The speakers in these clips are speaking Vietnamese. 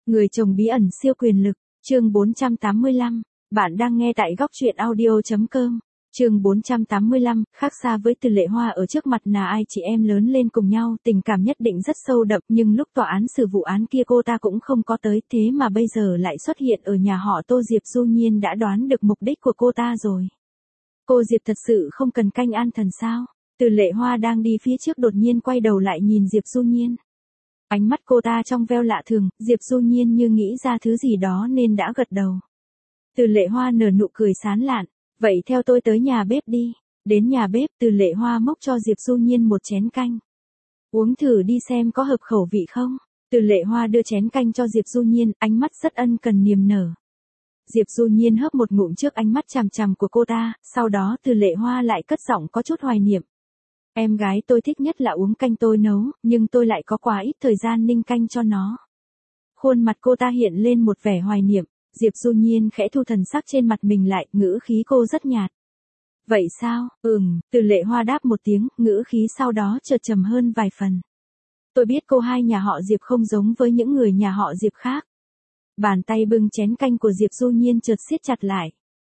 Người chồng bí ẩn siêu quyền lực, chương 485, bạn đang nghe tại góc truyện audio.com. Chương 485, khác xa với Từ Lệ Hoa ở trước mặt là ai chị em lớn lên cùng nhau, tình cảm nhất định rất sâu đậm, nhưng lúc tòa án xử vụ án kia cô ta cũng không có tới, thế mà bây giờ lại xuất hiện ở nhà họ Tô. Diệp Du Nhiên đã đoán được mục đích của cô ta rồi. Cô Diệp thật sự không cần canh an thần sao? Từ Lệ Hoa đang đi phía trước đột nhiên quay đầu lại nhìn Diệp Du Nhiên. Ánh mắt cô ta trong veo lạ thường, Diệp Du Nhiên như nghĩ ra thứ gì đó nên đã gật đầu. Từ Lệ Hoa nở nụ cười sán lạn, vậy theo tôi tới nhà bếp đi. Đến nhà bếp, Từ Lệ Hoa múc cho Diệp Du Nhiên một chén canh. Uống thử đi xem có hợp khẩu vị không. Từ Lệ Hoa đưa chén canh cho Diệp Du Nhiên, ánh mắt rất ân cần niềm nở. Diệp Du Nhiên hớp một ngụm trước ánh mắt chằm chằm của cô ta, sau đó Từ Lệ Hoa lại cất giọng có chút hoài niệm. Em gái tôi thích nhất là uống canh tôi nấu, nhưng tôi lại có quá ít thời gian ninh canh cho nó. Khuôn mặt cô ta hiện lên một vẻ hoài niệm, Diệp Du Nhiên khẽ thu thần sắc trên mặt mình lại, ngữ khí cô rất nhạt. Vậy sao? Từ Lệ Hoa đáp một tiếng, ngữ khí sau đó chợt trầm hơn vài phần. Tôi biết cô hai nhà họ Diệp không giống với những người nhà họ Diệp khác. Bàn tay bưng chén canh của Diệp Du Nhiên chợt siết chặt lại.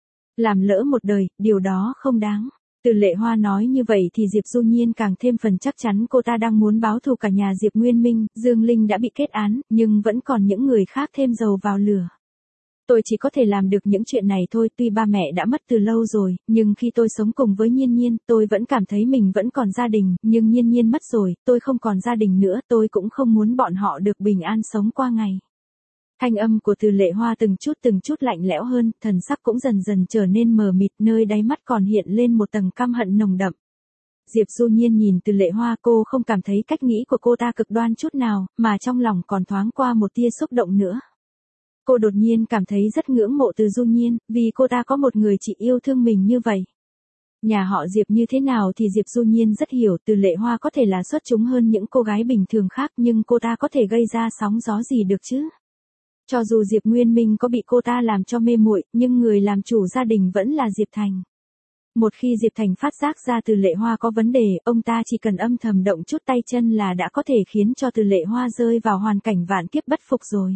Làm lỡ một đời, điều đó không đáng. Từ Lệ Hoa nói như vậy thì Diệp Du Nhiên càng thêm phần chắc chắn cô ta đang muốn báo thù cả nhà Diệp Nguyên Minh. Dương Linh đã bị kết án, nhưng vẫn còn những người khác thêm dầu vào lửa. Tôi chỉ có thể làm được những chuyện này thôi, tuy ba mẹ đã mất từ lâu rồi, nhưng khi tôi sống cùng với Nhiên Nhiên, tôi vẫn cảm thấy mình vẫn còn gia đình, nhưng Nhiên Nhiên mất rồi, tôi không còn gia đình nữa, tôi cũng không muốn bọn họ được bình an sống qua ngày. Thanh âm của Từ Lệ Hoa từng chút lạnh lẽo hơn, thần sắc cũng dần dần trở nên mờ mịt, nơi đáy mắt còn hiện lên một tầng căm hận nồng đậm. Diệp Du Nhiên nhìn Từ Lệ Hoa, cô không cảm thấy cách nghĩ của cô ta cực đoan chút nào, mà trong lòng còn thoáng qua một tia xúc động nữa. Cô đột nhiên cảm thấy rất ngưỡng mộ Từ Du Nhiên, vì cô ta có một người chị yêu thương mình như vậy. Nhà họ Diệp như thế nào thì Diệp Du Nhiên rất hiểu, Từ Lệ Hoa có thể là xuất chúng hơn những cô gái bình thường khác, nhưng cô ta có thể gây ra sóng gió gì được chứ? Cho dù Diệp Nguyên Minh có bị cô ta làm cho mê muội, nhưng người làm chủ gia đình vẫn là Diệp Thành. Một khi Diệp Thành phát giác ra Từ Lệ Hoa có vấn đề, ông ta chỉ cần âm thầm động chút tay chân là đã có thể khiến cho Từ Lệ Hoa rơi vào hoàn cảnh vạn kiếp bất phục rồi.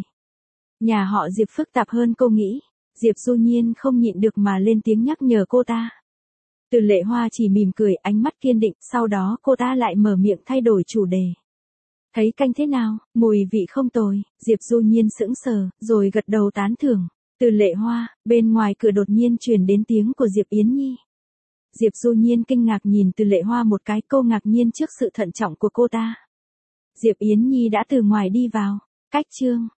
Nhà họ Diệp phức tạp hơn cô nghĩ. Diệp Du Nhiên không nhịn được mà lên tiếng nhắc nhở cô ta. Từ Lệ Hoa chỉ mỉm cười, ánh mắt kiên định, sau đó cô ta lại mở miệng thay đổi chủ đề. Thấy canh thế nào, mùi vị không tồi. Diệp Du Nhiên sững sờ, rồi gật đầu tán thưởng. Từ Lệ Hoa, bên ngoài cửa đột nhiên truyền đến tiếng của Diệp Yến Nhi. Diệp Du Nhiên kinh ngạc nhìn Từ Lệ Hoa một cái, cô ngạc nhiên trước sự thận trọng của cô ta. Diệp Yến Nhi đã từ ngoài đi vào. Cách chương